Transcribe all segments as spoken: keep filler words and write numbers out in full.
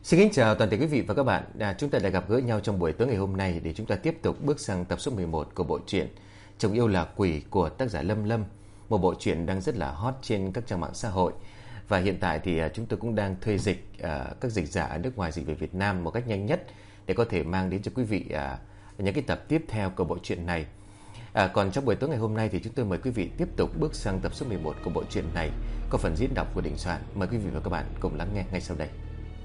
Xin kính chào toàn thể quý vị và các bạn. À, chúng ta đã gặp gỡ nhau trong buổi tối ngày hôm nay để chúng ta tiếp tục bước sang tập số mười một của bộ truyện Chồng yêu là quỷ của tác giả Lâm Lâm, một bộ truyện đang rất là hot trên các trang mạng xã hội. Và hiện tại thì à, chúng tôi cũng đang thuê dịch à, các dịch giả ở nước ngoài dịch về Việt Nam một cách nhanh nhất để có thể mang đến cho quý vị à, những cái tập tiếp theo của bộ truyện này. À, còn trong buổi tối ngày hôm nay thì chúng tôi mời quý vị tiếp tục bước sang tập số mười một của bộ truyện này, có phần diễn đọc của Đình Soạn. Mời quý vị và các bạn cùng lắng nghe ngay sau đây.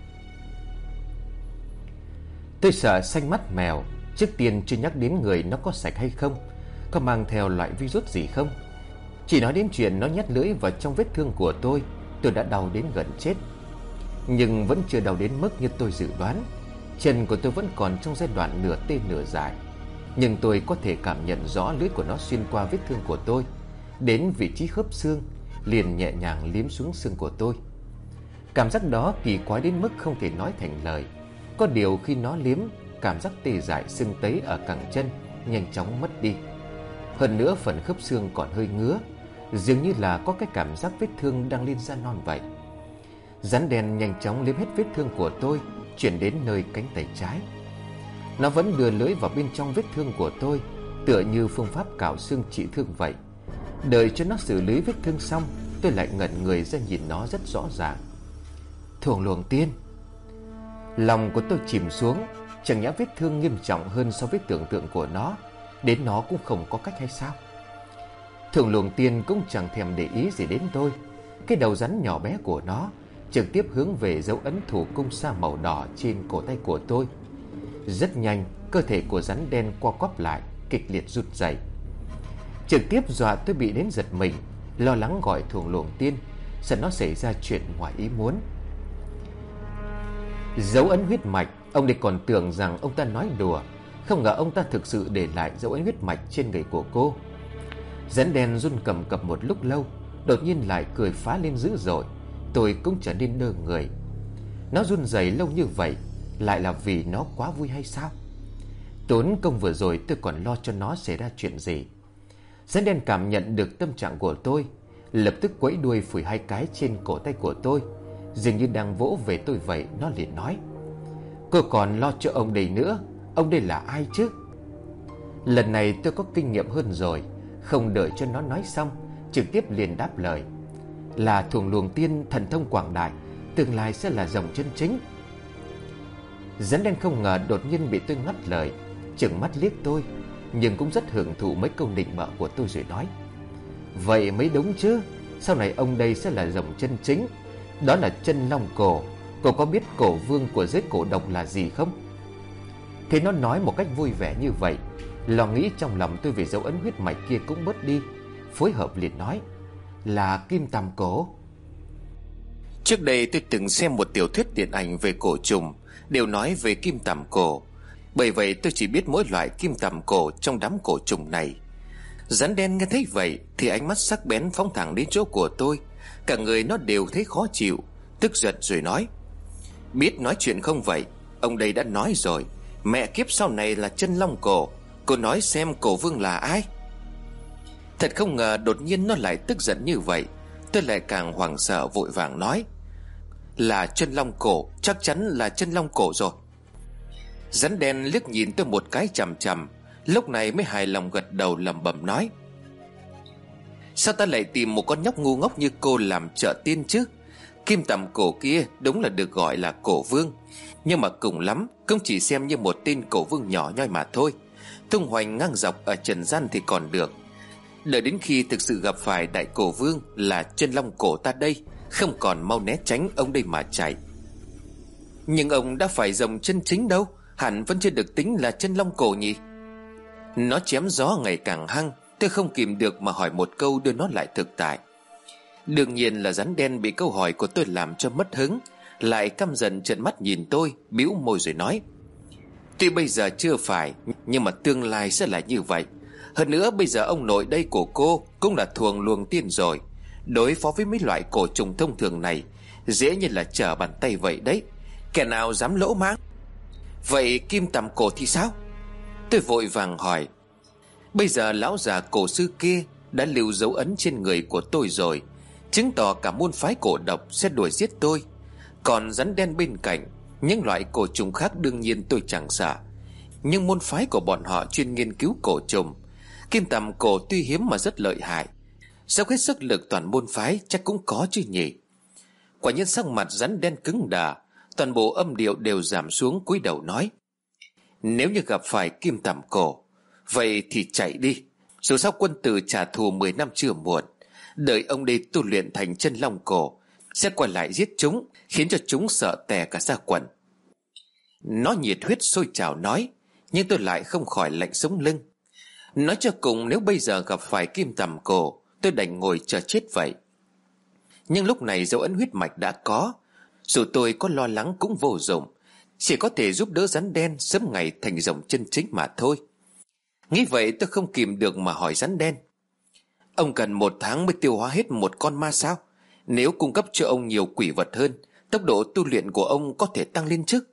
Tôi sợ xanh mắt mèo. Trước tiên chưa nhắc đến người nó có sạch hay không, có mang theo loại virus gì không. Chỉ nói đến chuyện nó nhét lưỡi vào trong vết thương của tôi, tôi đã đau đến gần chết. Nhưng vẫn chưa đau đến mức như tôi dự đoán. Chân của tôi vẫn còn trong giai đoạn nửa tê nửa dại, nhưng tôi có thể cảm nhận rõ lưỡi của nó xuyên qua vết thương của tôi đến vị trí khớp xương, liền nhẹ nhàng liếm xuống xương của tôi. Cảm giác đó kỳ quái đến mức không thể nói thành lời. Có điều khi nó liếm, cảm giác tê dại sưng tấy ở cẳng chân nhanh chóng mất đi. Hơn nữa phần khớp xương còn hơi ngứa, dường như là có cái cảm giác vết thương đang lên da non vậy. Rắn đen nhanh chóng liếm hết vết thương của tôi, chuyển đến nơi cánh tay trái. Nó vẫn đưa lưỡi vào bên trong vết thương của tôi, tựa như phương pháp cạo xương trị thương vậy. Đợi cho nó xử lý vết thương xong, tôi lại ngẩn người ra nhìn nó rất rõ ràng. Thuồng luồng tiên. Lòng của tôi chìm xuống. Chẳng nhẽ vết thương nghiêm trọng hơn so với tưởng tượng của nó, đến nó cũng không có cách hay sao? Thuồng luồng tiên cũng chẳng thèm để ý gì đến tôi. Cái đầu rắn nhỏ bé của nó trực tiếp hướng về dấu ấn thủ cung sa màu đỏ trên cổ tay của tôi. Rất nhanh, cơ thể của rắn đen co quắp lại, kịch liệt run rẩy, trực tiếp dọa tôi bị đến giật mình, lo lắng gọi thuồng luồng tiên, sợ nó xảy ra chuyện ngoài ý muốn. Dấu ấn huyết mạch, ông đây còn tưởng rằng ông ta nói đùa, không ngờ ông ta thực sự để lại dấu ấn huyết mạch trên người của cô. Rắn đen run cầm cập một lúc lâu, đột nhiên lại cười phá lên dữ dội. Tôi cũng trở nên đơ người. Nó run rẩy lâu như vậy lại là vì nó quá vui hay sao? Tốn công vừa rồi tôi còn lo cho nó xảy ra chuyện gì. Rắn đen cảm nhận được tâm trạng của tôi, lập tức quẫy đuôi phủi hai cái trên cổ tay của tôi, dường như đang vỗ về tôi vậy. Nó liền nói: Cô còn lo cho ông đây nữa, ông đây là ai chứ? Lần này tôi có kinh nghiệm hơn rồi, không đợi cho nó nói xong, trực tiếp liền đáp lời: Là thuồng luồng tiên, thần thông quảng đại, tương lai sẽ là dòng chân chính. Rắn đen không ngờ đột nhiên bị tôi ngắt lời, trừng mắt liếc tôi, nhưng cũng rất hưởng thụ mấy câu nịnh bợ của tôi rồi nói: Vậy mới đúng chứ, sau này ông đây sẽ là dòng chân chính. Đó là chân long cổ. Cô có biết cổ vương của giới cổ độc là gì không? Thế nó nói một cách vui vẻ như vậy, lo nghĩ trong lòng tôi về dấu ấn huyết mạch kia cũng bớt đi, phối hợp liền nói: Là kim tằm cổ. Trước đây tôi từng xem một tiểu thuyết điện ảnh về cổ trùng, đều nói về kim tằm cổ. Bởi vậy tôi chỉ biết mỗi loại kim tằm cổ trong đám cổ trùng này. Rắn đen nghe thấy vậy thì ánh mắt sắc bén phóng thẳng đến chỗ của tôi. Cả người nó đều thấy khó chịu, tức giận rồi nói: Biết nói chuyện không vậy? Ông đây đã nói rồi, mẹ kiếp sau này là chân long cổ. Cô nói xem cổ vương là ai? Thật không ngờ đột nhiên nó lại tức giận như vậy. Tôi lại càng hoảng sợ, vội vàng nói: Là chân long cổ, chắc chắn là chân long cổ rồi. Rắn đen liếc nhìn tôi một cái chằm chằm, lúc này mới hài lòng gật đầu lẩm bẩm nói: Sao ta lại tìm một con nhóc ngu ngốc như cô làm trợ tiên chứ? Kim tằm cổ kia đúng là được gọi là cổ vương, nhưng mà cùng lắm cũng chỉ xem như một tên cổ vương nhỏ nhoi mà thôi. Tung hoành ngang dọc ở trần gian thì còn được, đợi đến khi thực sự gặp phải đại cổ vương là chân long cổ ta đây, không còn mau né tránh ông đây mà chạy. Nhưng ông đã phải dòng chân chính đâu, hẳn vẫn chưa được tính là chân long cổ nhỉ? Nó chém gió ngày càng hăng, tôi không kìm được mà hỏi một câu đưa nó lại thực tại. Đương nhiên là rắn đen bị câu hỏi của tôi làm cho mất hứng, lại căm giận trợn mắt nhìn tôi, bĩu môi rồi nói: Tuy bây giờ chưa phải, nhưng mà tương lai sẽ là như vậy. Hơn nữa bây giờ ông nội đây của cô cũng là thuồng luồng tiên rồi, đối phó với mấy loại cổ trùng thông thường này dễ như là trở bàn tay vậy đấy. Kẻ nào dám lỗ mãng? Vậy kim tằm cổ thì sao? Tôi vội vàng hỏi. Bây giờ lão già cổ sư kia đã lưu dấu ấn trên người của tôi rồi, chứng tỏ cả môn phái cổ độc sẽ đuổi giết tôi. Còn rắn đen bên cạnh Những loại cổ trùng khác đương nhiên tôi chẳng sợ, nhưng môn phái của bọn họ chuyên nghiên cứu cổ trùng. Kim tằm cổ tuy hiếm mà rất lợi hại, dốc hết sức lực toàn môn phái chắc cũng có chứ nhỉ. Quả nhiên sắc mặt rắn đen cứng đờ, toàn bộ âm điệu đều giảm xuống, cúi đầu nói: Nếu như gặp phải kim tằm cổ, vậy thì chạy đi. Dù sao quân tử trả thù mười năm chưa muộn. Đợi ông đây tu luyện thành chân long cổ, sẽ quay lại giết chúng, khiến cho chúng sợ tè cả ra quần. Nó nhiệt huyết sôi trào nói, nhưng tôi lại không khỏi lạnh sống lưng. Nói cho cùng, nếu bây giờ gặp phải kim tằm cổ, tôi đành ngồi chờ chết vậy. Nhưng lúc này dấu ấn huyết mạch đã có, dù tôi có lo lắng cũng vô dụng, chỉ có thể giúp đỡ rắn đen sớm ngày thành rồng chân chính mà thôi. Nghĩ vậy tôi không kìm được mà hỏi rắn đen: Ông cần một tháng mới tiêu hóa hết một con ma sao? Nếu cung cấp cho ông nhiều quỷ vật hơn, tốc độ tu luyện của ông có thể tăng lên chứ?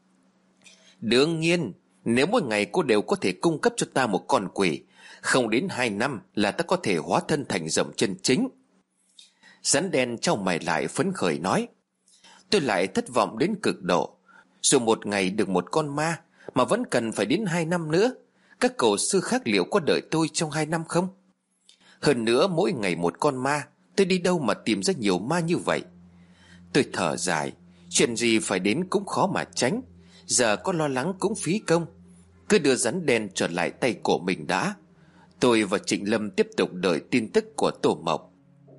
Đương nhiên, nếu mỗi ngày cô đều có thể cung cấp cho ta một con quỷ, không đến hai năm là ta có thể hóa thân thành rồng chân chính. Rắn đen chau mày lại phấn khởi nói: Tôi lại thất vọng đến cực độ. Dù một ngày được một con ma mà vẫn cần phải đến hai năm nữa. Các cổ sư khác liệu có đợi tôi trong hai năm không? Hơn nữa, mỗi ngày một con ma, tôi đi đâu mà tìm ra nhiều ma như vậy? Tôi thở dài, chuyện gì phải đến cũng khó mà tránh, giờ có lo lắng cũng phí công. Cứ đưa rắn đen trở lại tay của mình đã. Tôi và Trịnh Lâm tiếp tục đợi tin tức của Tô Mộc.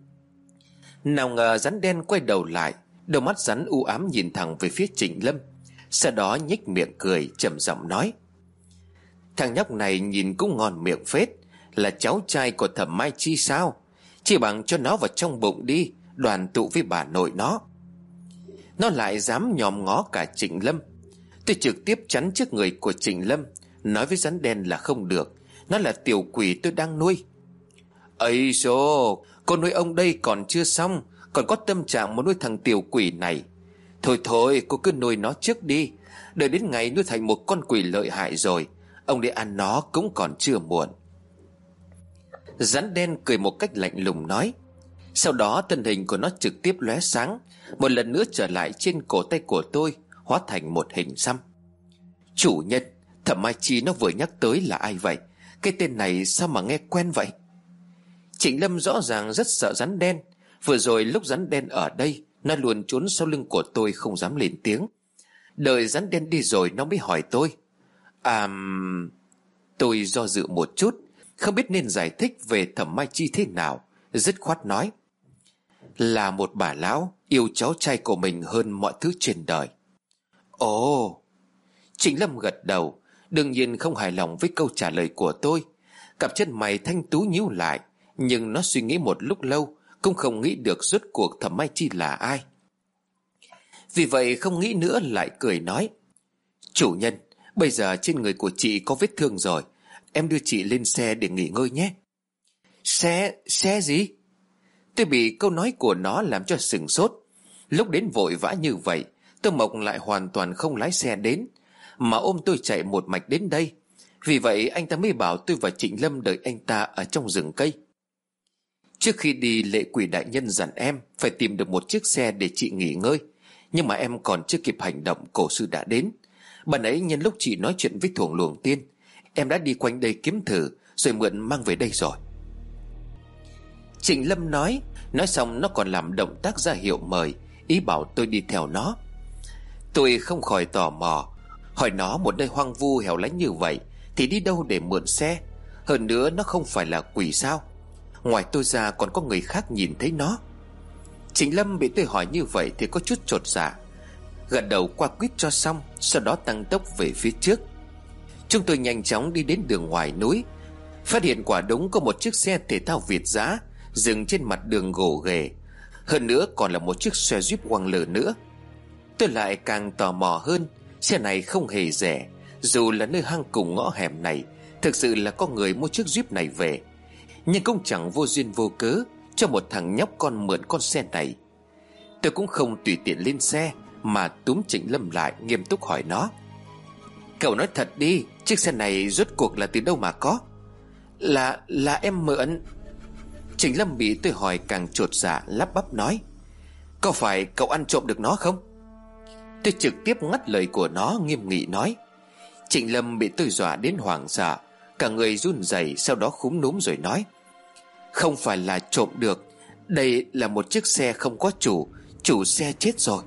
Nào ngờ rắn đen quay đầu lại, đôi mắt rắn u ám nhìn thẳng về phía Trịnh Lâm, sau đó nhếch miệng cười trầm giọng nói: Thằng nhóc này nhìn cũng ngon miệng phết, là cháu trai của Thẩm Mai Chi sao? Chỉ bằng cho nó vào trong bụng đi, đoàn tụ với bà nội nó. Nó lại dám nhòm ngó cả Trịnh Lâm. Tôi trực tiếp chắn trước người của Trịnh Lâm, nói với rắn đen là không được, nó là tiểu quỷ tôi đang nuôi. Ấy dô, con nuôi ông đây còn chưa xong, còn có tâm trạng muốn nuôi thằng tiểu quỷ này. Thôi thôi, cô cứ nuôi nó trước đi, đợi đến ngày nuôi thành một con quỷ lợi hại rồi, ông đi ăn nó cũng còn chưa muộn. Rắn đen cười một cách lạnh lùng nói. Sau đó thân hình của nó trực tiếp lóe sáng, một lần nữa trở lại trên cổ tay của tôi, hóa thành một hình xăm. Chủ nhân, Thẩm Mai Chi nó vừa nhắc tới là ai vậy? Cái tên này sao mà nghe quen vậy? Trịnh Lâm rõ ràng rất sợ rắn đen. Vừa rồi lúc rắn đen ở đây, nó luôn trốn sau lưng của tôi không dám lên tiếng. Đợi rắn đen đi rồi nó mới hỏi tôi. À... Tôi do dự một chút, không biết nên giải thích về Thẩm Mai Chi thế nào, dứt khoát nói: Là một bà lão yêu cháu trai của mình hơn mọi thứ trên đời. Ồ! Trịnh Lâm gật đầu, đương nhiên không hài lòng với câu trả lời của tôi. Cặp chân mày thanh tú nhíu lại, nhưng nó suy nghĩ một lúc lâu cũng không nghĩ được rốt cuộc Thẩm Mai Chi là ai. Vì vậy không nghĩ nữa lại cười nói: Chủ nhân, bây giờ trên người của chị có vết thương rồi, em đưa chị lên xe để nghỉ ngơi nhé. Xe... xe gì? Tôi bị câu nói của nó làm cho sửng sốt. Lúc đến vội vã như vậy, Tô Mộc lại hoàn toàn không lái xe đến, mà ôm tôi chạy một mạch đến đây. Vì vậy anh ta mới bảo tôi và Trịnh Lâm đợi anh ta ở trong rừng cây. Trước khi đi, lệ quỷ đại nhân dặn em phải tìm được một chiếc xe để chị nghỉ ngơi. Nhưng mà em còn chưa kịp hành động, cổ sư đã đến. Bạn ấy nhân lúc chị nói chuyện với Thuồng Luồng Tiên, em đã đi quanh đây kiếm thử, rồi mượn mang về đây rồi. Trịnh Lâm nói. Nói xong nó còn làm động tác ra hiệu mời, ý bảo tôi đi theo nó. Tôi không khỏi tò mò, hỏi nó một nơi hoang vu hẻo lánh như vậy thì đi đâu để mượn xe? Hơn nữa nó không phải là quỷ sao? Ngoài tôi ra còn có người khác nhìn thấy nó. Trịnh Lâm bị tôi hỏi như vậy thì có chút chột dạ, gật đầu qua quýt cho xong, sau đó tăng tốc về phía trước. Chúng tôi nhanh chóng đi đến đường ngoài núi, phát hiện quả đúng có một chiếc xe thể thao Việt dã dừng trên mặt đường gồ ghề, hơn nữa còn là một chiếc xe Jeep quăng lờ nữa. Tôi lại càng tò mò hơn. Xe này không hề rẻ, dù là nơi hang cùng ngõ hẻm này, thực sự là có người mua chiếc Jeep này về, nhưng cũng chẳng vô duyên vô cớ cho một thằng nhóc con mượn con xe này. Tôi cũng không tùy tiện lên xe, mà túm Trịnh Lâm lại, nghiêm túc hỏi nó: Cậu nói thật đi, chiếc xe này rốt cuộc là từ đâu mà có? Là... là em mượn. Trịnh Lâm bị tôi hỏi càng chột dạ, lắp bắp nói: Có phải cậu ăn trộm được nó không? Tôi trực tiếp ngắt lời của nó, nghiêm nghị nói: Trịnh Lâm bị tôi dọa đến hoảng sợ, cả người run rẩy, sau đó cúm núm rồi nói: Không phải là trộm được, đây là một chiếc xe không có chủ, chủ xe chết rồi.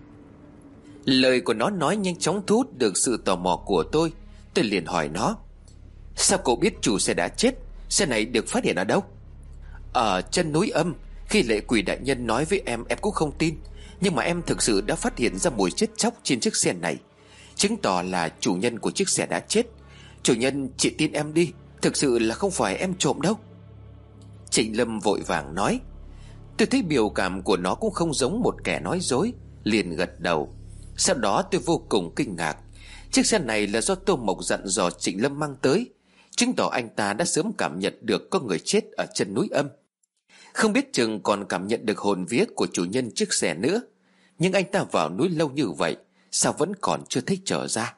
Lời của nó nói nhanh chóng thu hút được sự tò mò của tôi. Tôi liền hỏi nó: Sao cậu biết chủ xe đã chết? Xe này được phát hiện ở đâu? Ở chân núi Âm. Khi lệ quỷ đại nhân nói với em, em cũng không tin, nhưng mà em thực sự đã phát hiện ra mùi chết chóc trên chiếc xe này, chứng tỏ là chủ nhân của chiếc xe đã chết. Chủ nhân, chị tin em đi, thực sự là không phải em trộm đâu. Trịnh Lâm vội vàng nói. Tôi thấy biểu cảm của nó cũng không giống một kẻ nói dối, liền gật đầu. Sau đó tôi vô cùng kinh ngạc. Chiếc xe này là do Tô Mộc dặn dò Trịnh Lâm mang tới, chứng tỏ anh ta đã sớm cảm nhận được có người chết ở chân núi Âm. Không biết chừng còn cảm nhận được hồn vía của chủ nhân chiếc xe nữa. Nhưng anh ta vào núi lâu như vậy, sao vẫn còn chưa thấy trở ra?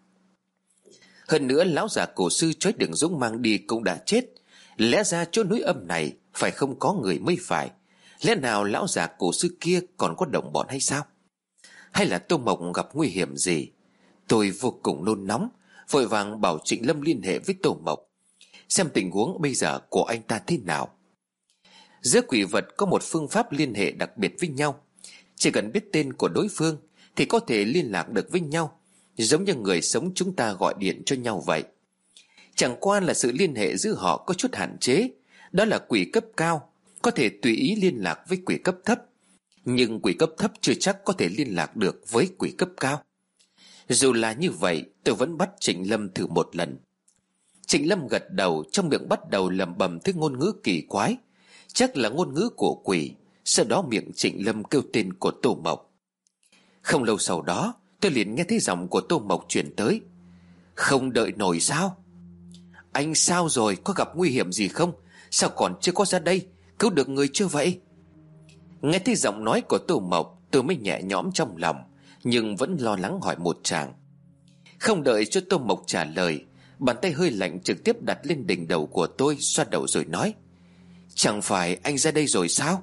Hơn nữa lão già cổ sư Chói Đường Dũng mang đi cũng đã chết. Lẽ ra chỗ núi Âm này phải không có người mới phải. Lẽ nào lão già cổ sư kia còn có đồng bọn hay sao? Hay là Tô Mộc gặp nguy hiểm gì? Tôi vô cùng nôn nóng, vội vàng bảo Trịnh Lâm liên hệ với Tô Mộc, xem tình huống bây giờ của anh ta thế nào. Giữa quỷ vật có một phương pháp liên hệ đặc biệt với nhau. Chỉ cần biết tên của đối phương thì có thể liên lạc được với nhau, giống như người sống chúng ta gọi điện cho nhau vậy. Chẳng qua là sự liên hệ giữa họ có chút hạn chế. Đó là quỷ cấp cao có thể tùy ý liên lạc với quỷ cấp thấp, nhưng quỷ cấp thấp chưa chắc có thể liên lạc được với quỷ cấp cao. Dù là như vậy, tôi vẫn bắt Trịnh Lâm thử một lần. Trịnh Lâm gật đầu, trong miệng bắt đầu lẩm bẩm thứ ngôn ngữ kỳ quái, chắc là ngôn ngữ của quỷ. Sau đó miệng Trịnh Lâm kêu tên của Tô Mộc. Không lâu sau đó, tôi liền nghe thấy giọng của Tô Mộc truyền tới. Không đợi nổi sao? Anh sao rồi, có gặp nguy hiểm gì không? Sao còn chưa có ra đây? Cứu được người chưa vậy? Nghe thấy giọng nói của Tô Mộc, tôi mới nhẹ nhõm trong lòng, nhưng vẫn lo lắng hỏi một tràng. Không đợi cho Tô Mộc trả lời, bàn tay hơi lạnh trực tiếp đặt lên đỉnh đầu của tôi, xoa đầu rồi nói: Chẳng phải anh ra đây rồi sao?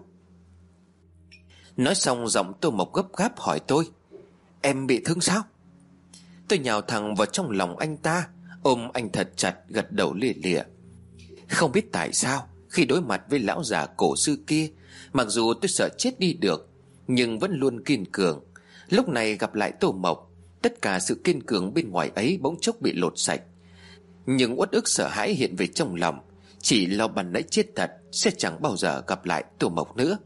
Nói xong giọng Tô Mộc gấp gáp hỏi tôi: Em bị thương sao? Tôi nhào thẳng vào trong lòng anh ta, ôm anh thật chặt, gật đầu lìa lìa. Không biết tại sao khi đối mặt với lão già cổ sư kia, mặc dù tôi sợ chết đi được, nhưng vẫn luôn kiên cường. Lúc này gặp lại Tô Mộc, tất cả sự kiên cường bên ngoài ấy bỗng chốc bị lột sạch. Nhưng uất ức sợ hãi hiện về trong lòng, chỉ lo ban nãy chết thật sẽ chẳng bao giờ gặp lại Tô Mộc nữa.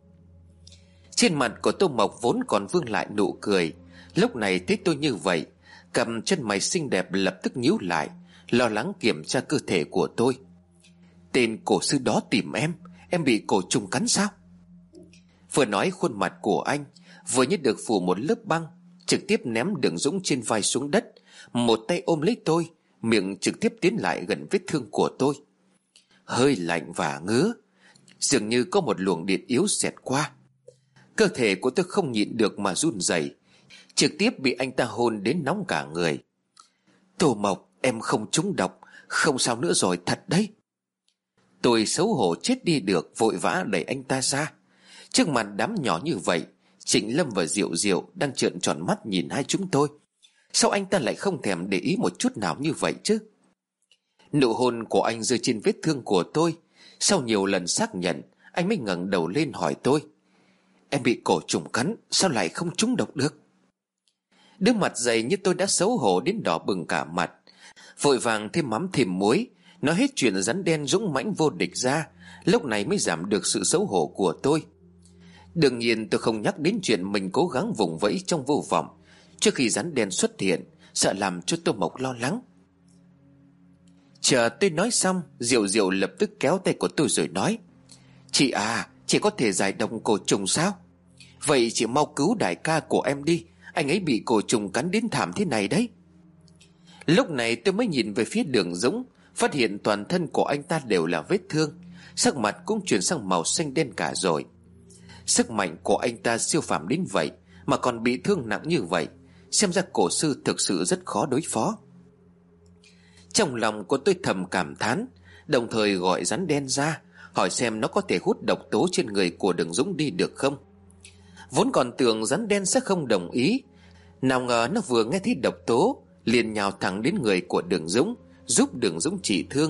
Trên mặt của Tô Mộc vốn còn vương lại nụ cười, lúc này thấy tôi như vậy, cầm chân mày xinh đẹp lập tức nhíu lại, lo lắng kiểm tra cơ thể của tôi. Tên cổ sư đó tìm em, em bị cổ trùng cắn sao? Vừa nói khuôn mặt của anh vừa như được phủ một lớp băng, trực tiếp ném Đường Dũng trên vai xuống đất, một tay ôm lấy tôi, miệng trực tiếp tiến lại gần vết thương của tôi. Hơi lạnh và ngứa, dường như có một luồng điện yếu xẹt qua. Cơ thể của tôi không nhịn được mà run rẩy, trực tiếp bị anh ta hôn đến nóng cả người. Tô Mộc, em không trúng độc, không sao nữa rồi, thật đấy. Tôi xấu hổ chết đi được, vội vã đẩy anh ta ra. Trước mặt đám nhỏ như vậy, Trịnh Lâm và Diệu Diệu đang trợn tròn mắt nhìn hai chúng tôi. Sao anh ta lại không thèm để ý một chút nào như vậy chứ? Nụ hôn của anh rơi trên vết thương của tôi. Sau nhiều lần xác nhận, anh mới ngẩng đầu lên hỏi tôi: Em bị cổ trùng cắn, sao lại không trúng độc được? Đứa mặt dày như tôi đã xấu hổ đến đỏ bừng cả mặt, vội vàng thêm mắm thêm muối, nói hết chuyện rắn đen dũng mãnh vô địch ra, lúc này mới giảm được sự xấu hổ của tôi. Đương nhiên tôi không nhắc đến chuyện mình cố gắng vùng vẫy trong vô vọng trước khi rắn đen xuất hiện, sợ làm cho Tô Mộc lo lắng. Chờ tôi nói xong, Diệu Diệu lập tức kéo tay của tôi rồi nói: Chị à, chị có thể giải độc cổ trùng sao? Vậy chị mau cứu đại ca của em đi, anh ấy bị cổ trùng cắn đến thảm thế này đấy. Lúc này tôi mới nhìn về phía Đường Dũng, phát hiện toàn thân của anh ta đều là vết thương, sắc mặt cũng chuyển sang màu xanh đen cả rồi. Sức mạnh của anh ta siêu phàm đến vậy mà còn bị thương nặng như vậy, xem ra cổ sư thực sự rất khó đối phó. Trong lòng của tôi thầm cảm thán, đồng thời gọi rắn đen ra, hỏi xem nó có thể hút độc tố trên người của Đường Dũng đi được không. Vốn còn tưởng rắn đen sẽ không đồng ý, Nào ngờ nó vừa nghe thấy độc tố liền nhào thẳng đến người của Đường Dũng, giúp Đường Dũng trị thương.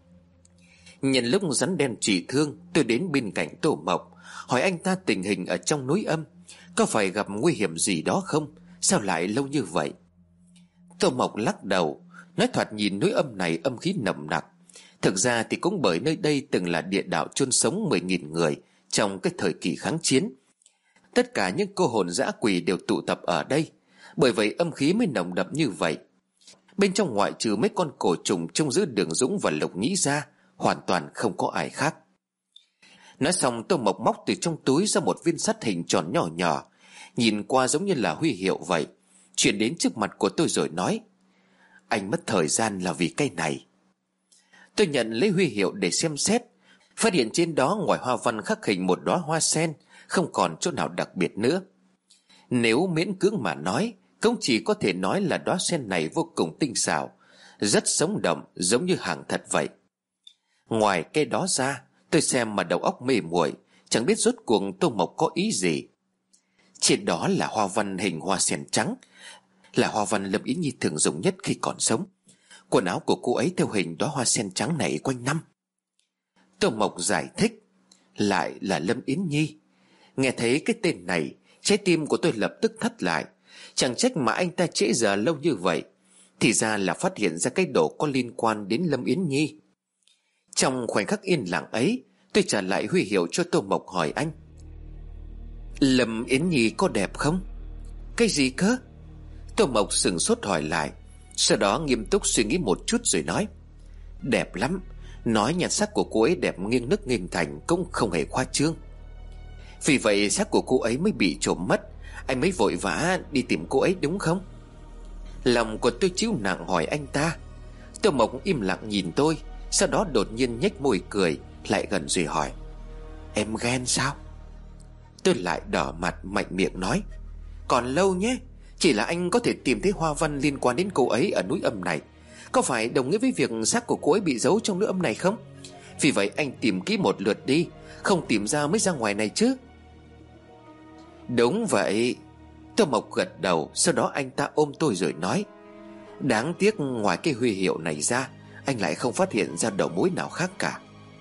Nhân lúc rắn đen trị thương, tôi đến bên cạnh Tô Mộc, hỏi anh ta tình hình ở trong núi âm, có phải gặp nguy hiểm gì đó không, sao lại lâu như vậy. Tô Mộc lắc đầu, nói thoạt nhìn núi âm này âm khí nồng nặc. Thực ra thì cũng bởi nơi đây từng là địa đạo chôn sống mười nghìn người trong cái thời kỳ kháng chiến. Tất cả những cô hồn dã quỷ đều tụ tập ở đây, bởi vậy âm khí mới nồng đậm như vậy. Bên trong ngoại trừ mấy con cổ trùng trông giữ Đường Dũng và Lục Nhĩ ra, hoàn toàn không có ai khác. Nói xong, Tô Mộc móc từ trong túi ra một viên sắt hình tròn nhỏ nhỏ, nhìn qua giống như là huy hiệu vậy, chuyển đến trước mặt của tôi rồi nói: Anh mất thời gian là vì cái này. Tôi nhận lấy huy hiệu để xem xét, phát hiện trên đó ngoài hoa văn khắc hình một đóa hoa sen, không còn chỗ nào đặc biệt nữa. Nếu miễn cưỡng mà nói, cũng chỉ có thể nói là đóa sen này vô cùng tinh xảo, rất sống động, giống như hàng thật vậy. Ngoài cái đó ra, tôi xem mà đầu óc mê muội, chẳng biết rốt cuộc Tô Mộc có ý gì. Trên đó là hoa văn hình hoa sen trắng, là hoa văn Lâm Yến Nhi thường dùng nhất khi còn sống. Quần áo của cô ấy theo hình đóa hoa sen trắng này quanh năm. Tô Mộc giải thích: Lại là Lâm Yến Nhi. Nghe thấy cái tên này, trái tim của tôi lập tức thắt lại. Chẳng trách mà anh ta trễ giờ lâu như vậy, thì ra là phát hiện ra cái đồ có liên quan đến Lâm Yến Nhi. Trong khoảnh khắc yên lặng ấy, tôi trả lại huy hiệu cho Tô Mộc, hỏi anh: Lâm Yến Nhi có đẹp không? Cái gì cơ? Tô Mộc sững sốt hỏi lại, sau đó nghiêm túc suy nghĩ một chút rồi nói: Đẹp lắm. Nói nhan sắc của cô ấy đẹp nghiêng nước nghiêng thành cũng không hề khoa trương. Vì vậy xác của cô ấy mới bị trộm mất, anh mới vội vã đi tìm cô ấy đúng không? Lòng của tôi chịu nặng hỏi anh ta. Tô Mộc im lặng nhìn tôi, sau đó đột nhiên nhếch môi cười, lại gần rồi hỏi: Em ghen sao? Tôi lại đỏ mặt mạnh miệng nói: Còn lâu nhé. Chỉ là anh có thể tìm thấy hoa văn liên quan đến cô ấy ở núi âm này, có phải đồng nghĩa với việc xác của cô ấy bị giấu trong núi âm này không? Vì vậy anh tìm kỹ một lượt đi, không tìm ra mới ra ngoài này chứ. Đúng vậy. Tô Mộc gật đầu, sau đó anh ta ôm tôi rồi nói: Đáng tiếc ngoài cái huy hiệu này ra, anh lại không phát hiện ra đầu mối nào khác cả.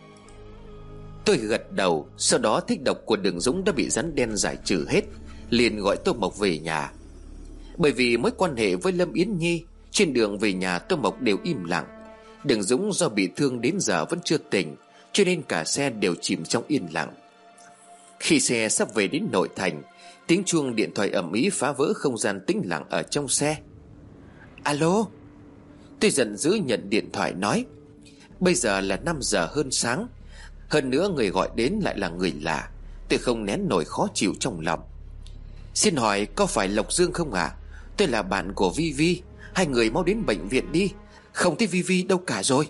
Tôi gật đầu, sau đó thích độc của Đường Dũng đã bị rắn đen giải trừ hết, liền gọi Tô Mộc về nhà. Bởi vì mối quan hệ với Lâm Yến Nhi, trên đường về nhà Tô Mộc đều im lặng. Đường Dũng do bị thương đến giờ vẫn chưa tỉnh, cho nên cả xe đều chìm trong yên lặng. Khi xe sắp về đến nội thành, tiếng chuông điện thoại ầm ĩ phá vỡ không gian tĩnh lặng ở trong xe. Alo. Tôi giận dữ nhận điện thoại nói: Bây giờ là năm giờ hơn sáng, hơn nữa người gọi đến lại là người lạ. Tôi không nén nổi khó chịu trong lòng. Xin hỏi có phải Lộc Dương không ạ? À? Tôi là bạn của Vi Vi, hai người mau đến bệnh viện đi, không thấy Vi Vi đâu cả rồi.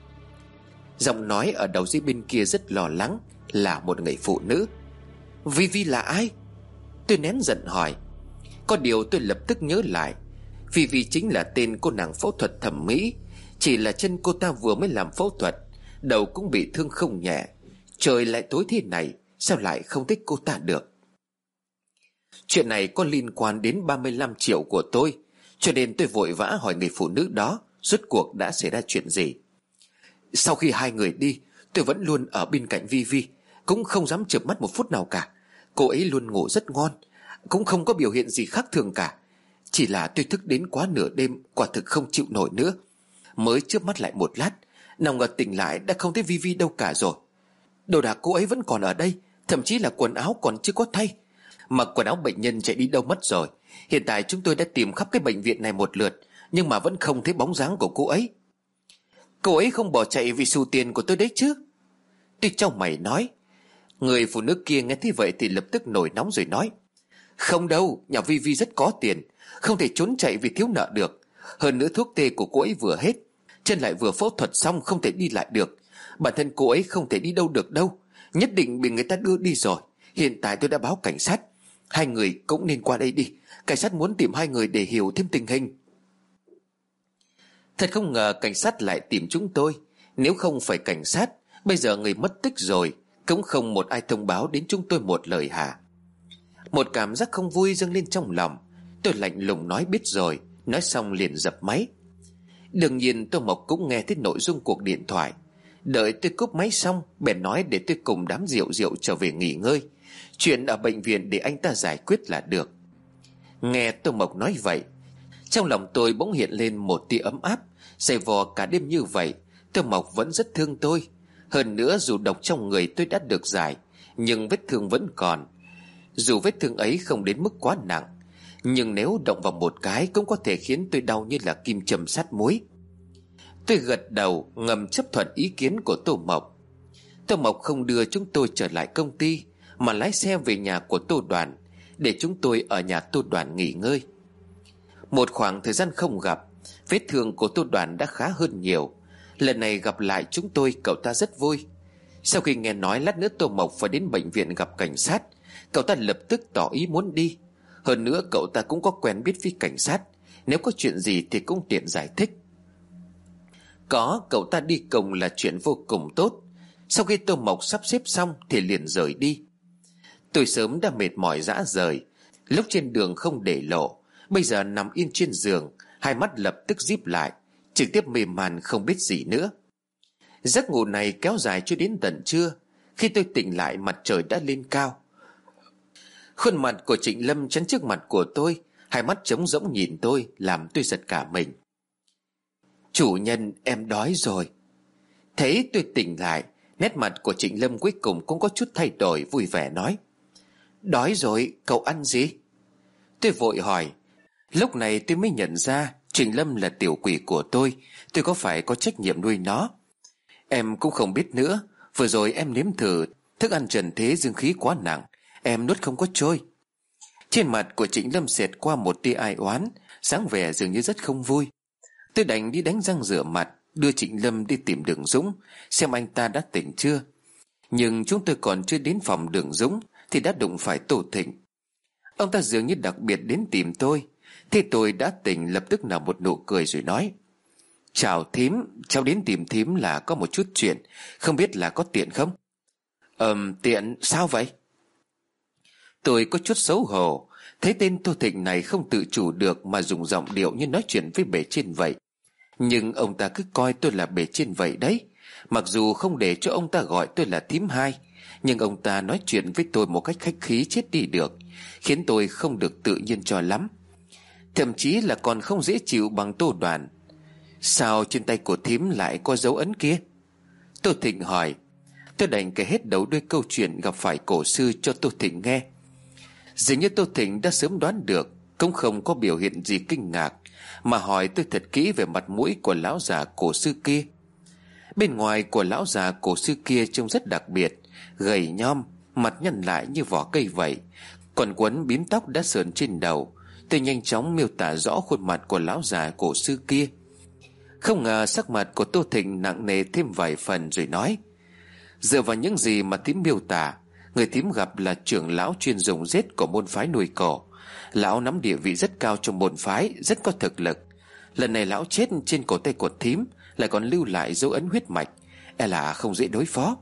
Giọng nói ở đầu dây bên kia rất lo lắng, là một người phụ nữ. Vi Vi là ai? Tôi nén giận hỏi. Có điều tôi lập tức nhớ lại, Vi Vi chính là tên cô nàng phẫu thuật thẩm mỹ. Chỉ là chân cô ta vừa mới làm phẫu thuật, đầu cũng bị thương không nhẹ. Trời lại tối thế này, sao lại không thích cô ta được? Chuyện này có liên quan đến ba mươi lăm triệu của tôi, cho nên tôi vội vã hỏi người phụ nữ đó rốt cuộc đã xảy ra chuyện gì. Sau khi hai người đi, tôi vẫn luôn ở bên cạnh Vi Vi, cũng không dám chợp mắt một phút nào cả. Cô ấy luôn ngủ rất ngon, cũng không có biểu hiện gì khác thường cả. Chỉ là tôi thức đến quá nửa đêm, quả thực không chịu nổi nữa. Mới chớp mắt lại một lát, nào ngờ tỉnh lại đã không thấy Vi Vi đâu cả rồi. Đồ đạc cô ấy vẫn còn ở đây, thậm chí là quần áo còn chưa có thay. Mặc quần áo bệnh nhân chạy đi đâu mất rồi. Hiện tại chúng tôi đã tìm khắp cái bệnh viện này một lượt, nhưng mà vẫn không thấy bóng dáng của cô ấy. Cô ấy không bỏ chạy vì xù tiền của tôi đấy chứ? Tôi chau mày nói. Người phụ nữ kia nghe thấy vậy thì lập tức nổi nóng rồi nói: Không đâu, nhà Vi Vi rất có tiền, không thể trốn chạy vì thiếu nợ được. Hơn nữa thuốc tê của cô ấy vừa hết, chân lại vừa phẫu thuật xong không thể đi lại được. Bản thân cô ấy không thể đi đâu được đâu, nhất định bị người ta đưa đi rồi. Hiện tại tôi đã báo cảnh sát, hai người cũng nên qua đây đi. Cảnh sát muốn tìm hai người để hiểu thêm tình hình. Thật không ngờ cảnh sát lại tìm chúng tôi. Nếu không phải cảnh sát, bây giờ người mất tích rồi, cũng không một ai thông báo đến chúng tôi một lời hả? Một cảm giác không vui dâng lên trong lòng. Tôi lạnh lùng nói biết rồi, nói xong liền dập máy. Đương nhiên Tô Mộc cũng nghe thấy nội dung cuộc điện thoại. Đợi tôi cúp máy xong, bèn nói để tôi cùng đám rượu rượu trở về nghỉ ngơi. Chuyện ở bệnh viện để anh ta giải quyết là được. Nghe Tô Mộc nói vậy, trong lòng tôi bỗng hiện lên một tia ấm áp. Dày vò cả đêm như vậy, Tô Mộc vẫn rất thương tôi. Hơn nữa dù độc trong người tôi đã được giải, nhưng vết thương vẫn còn. Dù vết thương ấy không đến mức quá nặng, nhưng nếu động vào một cái cũng có thể khiến tôi đau như là kim châm sát muối. Tôi gật đầu ngầm chấp thuận ý kiến của Tô Mộc. Tô Mộc không đưa chúng tôi trở lại công ty, mà lái xe về nhà của Tô Đoàn, để chúng tôi ở nhà Tô Đoàn nghỉ ngơi. Một khoảng thời gian không gặp, vết thương của Tô Đoàn đã khá hơn nhiều. Lần này gặp lại chúng tôi, cậu ta rất vui. Sau khi nghe nói lát nữa Tô Mộc phải đến bệnh viện gặp cảnh sát, cậu ta lập tức tỏ ý muốn đi. Hơn nữa cậu ta cũng có quen biết với cảnh sát, nếu có chuyện gì thì cũng tiện giải thích. Có cậu ta đi cùng là chuyện vô cùng tốt. Sau khi Tô Mộc sắp xếp xong thì liền rời đi. Tôi sớm đã mệt mỏi rã rời. Lúc trên đường không để lộ, bây giờ nằm yên trên giường, hai mắt lập tức díp lại, trực tiếp mê man không biết gì nữa. Giấc ngủ này kéo dài cho đến tận trưa. Khi tôi tỉnh lại, mặt trời đã lên cao. Khuôn mặt của Trịnh Lâm chắn trước mặt của tôi, hai mắt trống rỗng nhìn tôi, làm tôi giật cả mình. Chủ nhân, em đói rồi. Thấy tôi tỉnh lại, nét mặt của Trịnh Lâm cuối cùng cũng có chút thay đổi, vui vẻ nói: Đói rồi, cậu ăn gì? Tôi vội hỏi. Lúc này tôi mới nhận ra Trịnh Lâm là tiểu quỷ của tôi, tôi có phải có trách nhiệm nuôi nó. Em cũng không biết nữa. Vừa rồi em nếm thử, thức ăn trần thế dương khí quá nặng, em nuốt không có trôi. Trên mặt của Trịnh Lâm xẹt qua một tia ai oán, sáng vẻ dường như rất không vui. Tôi đành đi đánh răng rửa mặt, đưa Trịnh Lâm đi tìm Đường Dũng, xem anh ta đã tỉnh chưa. Nhưng chúng tôi còn chưa đến phòng Đường Dũng thì đã đụng phải Tô Thịnh. Ông ta dường như đặc biệt đến tìm tôi. Thế tôi đã tỉnh, lập tức nở một nụ cười rồi nói: Chào thím, cháu đến tìm thím là có một chút chuyện, không biết là có tiện không? Ờm tiện sao vậy? Tôi có chút xấu hổ. Thấy tên Tô Thịnh này không tự chủ được mà dùng giọng điệu như nói chuyện với bề trên vậy. Nhưng ông ta cứ coi tôi là bề trên vậy đấy. Mặc dù không để cho ông ta gọi tôi là thím hai, nhưng ông ta nói chuyện với tôi một cách khách khí chết đi được, khiến tôi không được tự nhiên cho lắm. Thậm chí là còn không dễ chịu bằng Tô Đoàn. Sao trên tay của thím lại có dấu ấn kia? Tô Thịnh hỏi. Tôi đành kể hết đầu đuôi câu chuyện gặp phải cổ sư cho Tô Thịnh nghe. Dường như Tô Thịnh đã sớm đoán được, cũng không có biểu hiện gì kinh ngạc, mà hỏi tôi thật kỹ về mặt mũi của lão già cổ sư kia. Bên ngoài của lão già cổ sư kia trông rất đặc biệt, gầy nhom, mặt nhăn lại như vỏ cây vậy, còn quấn bím tóc đã sờn trên đầu. Tôi nhanh chóng miêu tả rõ khuôn mặt của lão già cổ sư kia. Không ngờ sắc mặt của Tô Thịnh nặng nề thêm vài phần rồi nói: Dựa vào những gì mà thím miêu tả, người thím gặp là trưởng lão chuyên dùng giết của môn phái nuôi cổ. Lão nắm địa vị rất cao trong môn phái, rất có thực lực. Lần này lão chết trên cổ tay của thím, lại còn lưu lại dấu ấn huyết mạch, e là không dễ đối phó.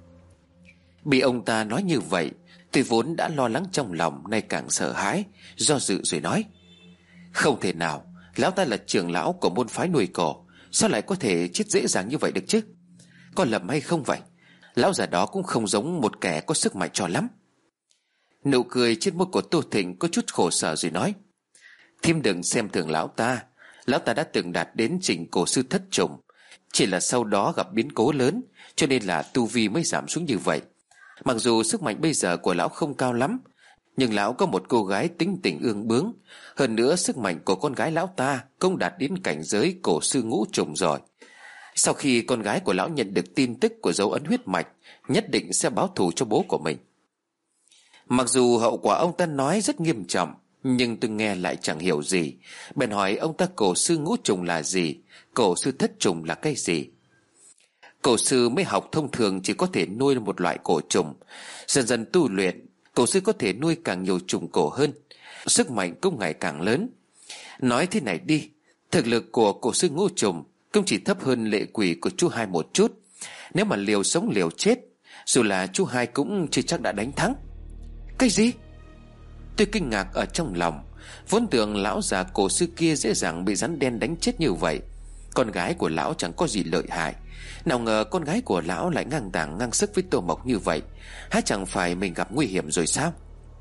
Bị ông ta nói như vậy, tôi vốn đã lo lắng trong lòng, nay càng sợ hãi, do dự rồi nói: Không thể nào, lão ta là trưởng lão của môn phái nuôi cổ, sao lại có thể chết dễ dàng như vậy được chứ? Có lầm hay không vậy? Lão già đó cũng không giống một kẻ có sức mạnh cho lắm. Nụ cười trên môi của Tô Thịnh có chút khổ sở rồi nói: Thím đừng xem thường lão ta. Lão ta đã từng đạt đến trình cổ sư thất trùng, chỉ là sau đó gặp biến cố lớn, cho nên là tu vi mới giảm xuống như vậy. Mặc dù sức mạnh bây giờ của lão không cao lắm, nhưng lão có một cô gái tính tình ương bướng. Hơn nữa sức mạnh của con gái lão ta cũng đạt đến cảnh giới cổ sư ngũ trùng rồi. Sau khi con gái của lão nhận được tin tức của dấu ấn huyết mạch, nhất định sẽ báo thù cho bố của mình. Mặc dù hậu quả ông ta nói rất nghiêm trọng, nhưng tôi nghe lại chẳng hiểu gì. Bèn hỏi ông ta cổ sư ngũ trùng là gì, cổ sư thất trùng là cái gì. Cổ sư mới học thông thường chỉ có thể nuôi một loại cổ trùng. Dần dần tu luyện, cổ sư có thể nuôi càng nhiều trùng cổ hơn, sức mạnh cũng ngày càng lớn. Nói thế này đi, thực lực của cổ sư ngũ trùng cũng chỉ thấp hơn lệ quỷ của chú hai một chút. Nếu mà liều sống liều chết, dù là chú hai cũng chưa chắc đã đánh thắng. Cái gì? Tôi kinh ngạc ở trong lòng. Vốn tưởng lão già cổ xưa kia dễ dàng bị rắn đen đánh chết như vậy. Con gái của lão chẳng có gì lợi hại. Nào ngờ con gái của lão lại ngang tàng ngang sức với Tô Mộc như vậy. Há chẳng phải mình gặp nguy hiểm rồi sao?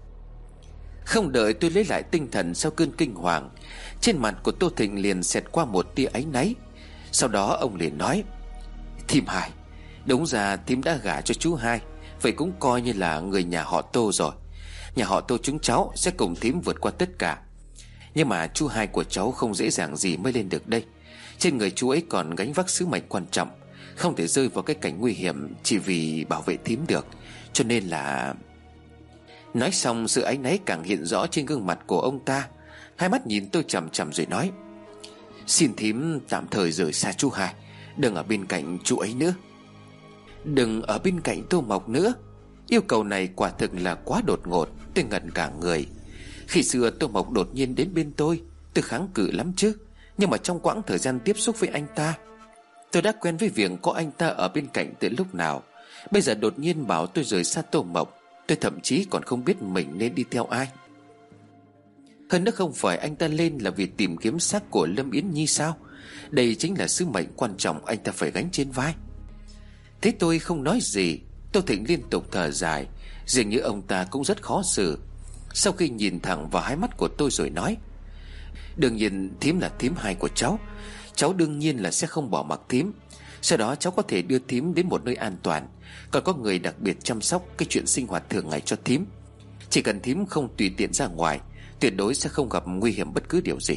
Không đợi tôi lấy lại tinh thần sau cơn kinh hoàng, trên mặt của Tô Thịnh liền xẹt qua một tia áy náy. Sau đó ông liền nói: Thím Hai, đúng ra thím đã gả cho chú Hai, vậy cũng coi như là người nhà họ Tô rồi. Nhà họ Tô chúng cháu sẽ cùng thím vượt qua tất cả. Nhưng mà chú Hai của cháu không dễ dàng gì mới lên được đây. Trên người chú ấy còn gánh vác sứ mệnh quan trọng, không thể rơi vào cái cảnh nguy hiểm chỉ vì bảo vệ thím được. Cho nên là... Nói xong, sự áy náy càng hiện rõ trên gương mặt của ông ta. Hai mắt nhìn tôi chằm chằm rồi nói: Xin thím tạm thời rời xa chú Hai, đừng ở bên cạnh chú ấy nữa. Đừng ở bên cạnh Tô Mộc nữa. Yêu cầu này quả thực là quá đột ngột. Tôi ngẩn cả người. Khi xưa Tô Mộc đột nhiên đến bên tôi, tôi kháng cự lắm chứ. Nhưng mà trong quãng thời gian tiếp xúc với anh ta, tôi đã quen với việc có anh ta ở bên cạnh từ lúc nào. Bây giờ đột nhiên bảo tôi rời xa Tô Mộc, tôi thậm chí còn không biết mình nên đi theo ai. Hơn nữa, không phải anh ta lên là vì tìm kiếm xác của Lâm Yến Nhi sao? Đây chính là sứ mệnh quan trọng anh ta phải gánh trên vai. Thế tôi không nói gì. Tô Thịnh liên tục thở dài. Dường như ông ta cũng rất khó xử. Sau khi nhìn thẳng vào hai mắt của tôi rồi nói: Đương nhiên thím là thím Hai của cháu. Cháu đương nhiên là sẽ không bỏ mặc thím. Sau đó cháu có thể đưa thím đến một nơi an toàn, còn có người đặc biệt chăm sóc cái chuyện sinh hoạt thường ngày cho thím. Chỉ cần thím không tùy tiện ra ngoài, tuyệt đối sẽ không gặp nguy hiểm bất cứ điều gì.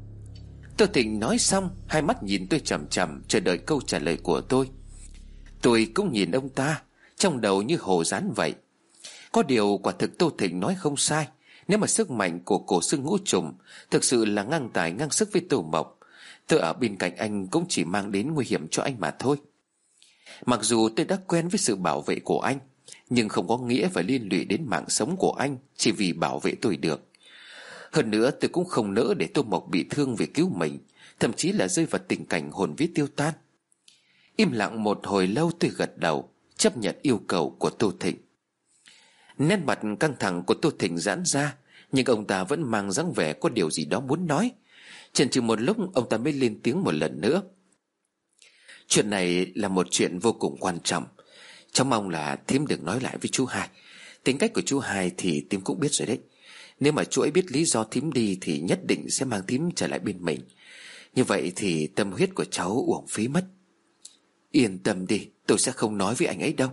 Tô Thịnh nói xong, hai mắt nhìn tôi chằm chằm, chờ đợi câu trả lời của tôi. Tôi cũng nhìn ông ta, trong đầu như hồ dán vậy. Có điều quả thực Tô Thịnh nói không sai. Nếu mà sức mạnh của cổ xương ngũ trùng thực sự là ngang tài ngang sức với Tô Mộc, tôi ở bên cạnh anh cũng chỉ mang đến nguy hiểm cho anh mà thôi. Mặc dù tôi đã quen với sự bảo vệ của anh, nhưng không có nghĩa phải liên lụy đến mạng sống của anh chỉ vì bảo vệ tôi được. Hơn nữa, tôi cũng không nỡ để Tô Mộc bị thương vì cứu mình, thậm chí là rơi vào tình cảnh hồn vía tiêu tan. Im lặng một hồi lâu, tôi gật đầu chấp nhận yêu cầu của Tô Thịnh. Nét mặt căng thẳng của Tô Thịnh giãn ra, nhưng ông ta vẫn mang dáng vẻ có điều gì đó muốn nói. Chần chừ một lúc, ông ta mới lên tiếng một lần nữa: Chuyện này là một chuyện vô cùng quan trọng. Cháu mong là thím đừng nói lại với chú Hai. Tính cách của chú Hai thì thím cũng biết rồi đấy. Nếu mà chú ấy biết lý do thím đi thì nhất định sẽ mang thím trở lại bên mình. Như vậy thì tâm huyết của cháu uổng phí mất. Yên tâm đi, tôi sẽ không nói với anh ấy đâu.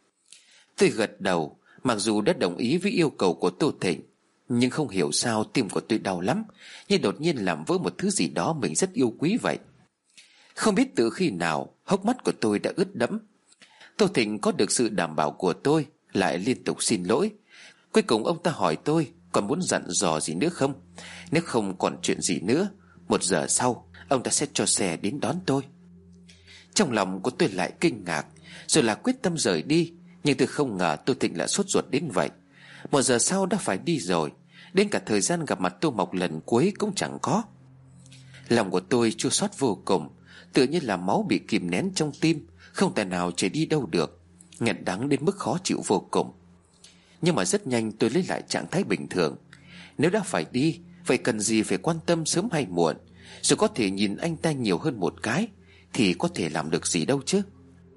Tôi gật đầu. Mặc dù đã đồng ý với yêu cầu của Tô Thịnh, nhưng không hiểu sao tim của tôi đau lắm, như đột nhiên làm vỡ một thứ gì đó mình rất yêu quý vậy. Không biết từ khi nào hốc mắt của tôi đã ướt đẫm. Tô Thịnh có được sự đảm bảo của tôi lại liên tục xin lỗi. Cuối cùng ông ta hỏi tôi còn muốn dặn dò gì nữa không. Nếu không còn chuyện gì nữa, một giờ sau ông ta sẽ cho xe đến đón tôi. Trong lòng của tôi lại kinh ngạc, rồi là quyết tâm rời đi. Nhưng tôi không ngờ Tô Thịnh lại sốt ruột đến vậy. Một giờ sau đã phải đi rồi, đến cả thời gian gặp mặt Tô Mộc lần cuối cũng chẳng có. Lòng của tôi chua xót vô cùng, tựa như là máu bị kìm nén trong tim, không thể nào chảy đi đâu được, nghẹn đắng đến mức khó chịu vô cùng. Nhưng mà rất nhanh tôi lấy lại trạng thái bình thường. Nếu đã phải đi, vậy cần gì phải quan tâm sớm hay muộn. Rồi có thể nhìn anh ta nhiều hơn một cái thì có thể làm được gì đâu chứ.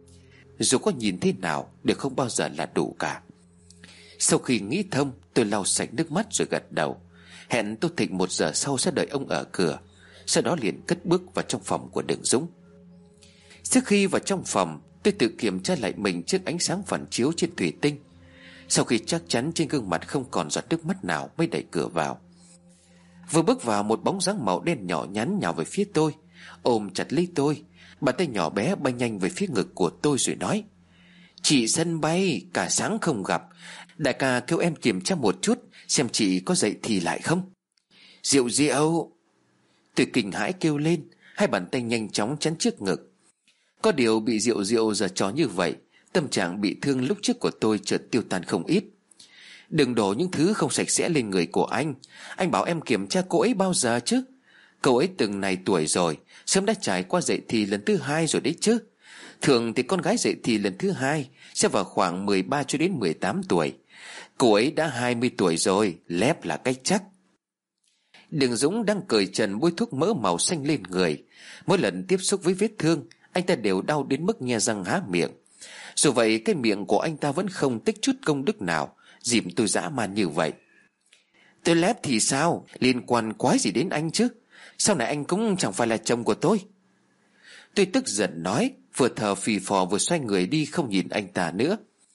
Dù có nhìn thế nào đều không bao giờ là đủ cả. Sau khi nghĩ thông, tôi lau sạch nước mắt rồi gật đầu. Hẹn Tô Thịnh một giờ sau sẽ đợi ông ở cửa. Sau đó liền cất bước vào trong phòng của Đường Dũng. Trước khi vào trong phòng, tôi tự kiểm tra lại mình trước ánh sáng phản chiếu trên thủy tinh. Sau khi chắc chắn trên gương mặt không còn giọt nước mắt nào mới đẩy cửa vào. Vừa bước vào, một bóng dáng màu đen nhỏ nhắn nhào về phía tôi, ôm chặt lấy tôi. Bàn tay nhỏ bé bay nhanh về phía ngực của tôi rồi nói: Chị Sân Bay, cả sáng không gặp, đại ca kêu em kiểm tra một chút xem chị có dậy thì lại không. Diệu Diệu. Tôi kinh hãi kêu lên, hai bàn tay nhanh chóng chắn trước ngực. Có điều bị Diệu Diệu giở trò như vậy, tâm trạng bị thương lúc trước của tôi chợt tiêu tan không ít. Đừng đổ những thứ không sạch sẽ lên người của anh. Anh bảo em kiểm tra cô ấy bao giờ chứ? Cậu ấy từng này tuổi rồi, sớm đã trải qua dậy thì lần thứ hai rồi đấy chứ. Thường thì con gái dậy thì lần thứ hai sẽ vào khoảng mười ba cho đến mười tám tuổi. Cô ấy đã hai mươi tuổi rồi, lép là cách chắc. Đường Dũng đang cởi trần bôi thuốc mỡ màu xanh lên người. Mỗi lần tiếp xúc với vết thương, anh ta đều đau đến mức nhe răng há miệng. Dù vậy cái miệng của anh ta vẫn không tích chút công đức nào dìm tôi dã man như vậy. Tôi lép thì sao, liên quan quái gì đến anh chứ? Sau này anh cũng chẳng phải là chồng của tôi. Tôi tức giận nói, vừa thở phì phò vừa xoay người đi không nhìn anh ta nữa.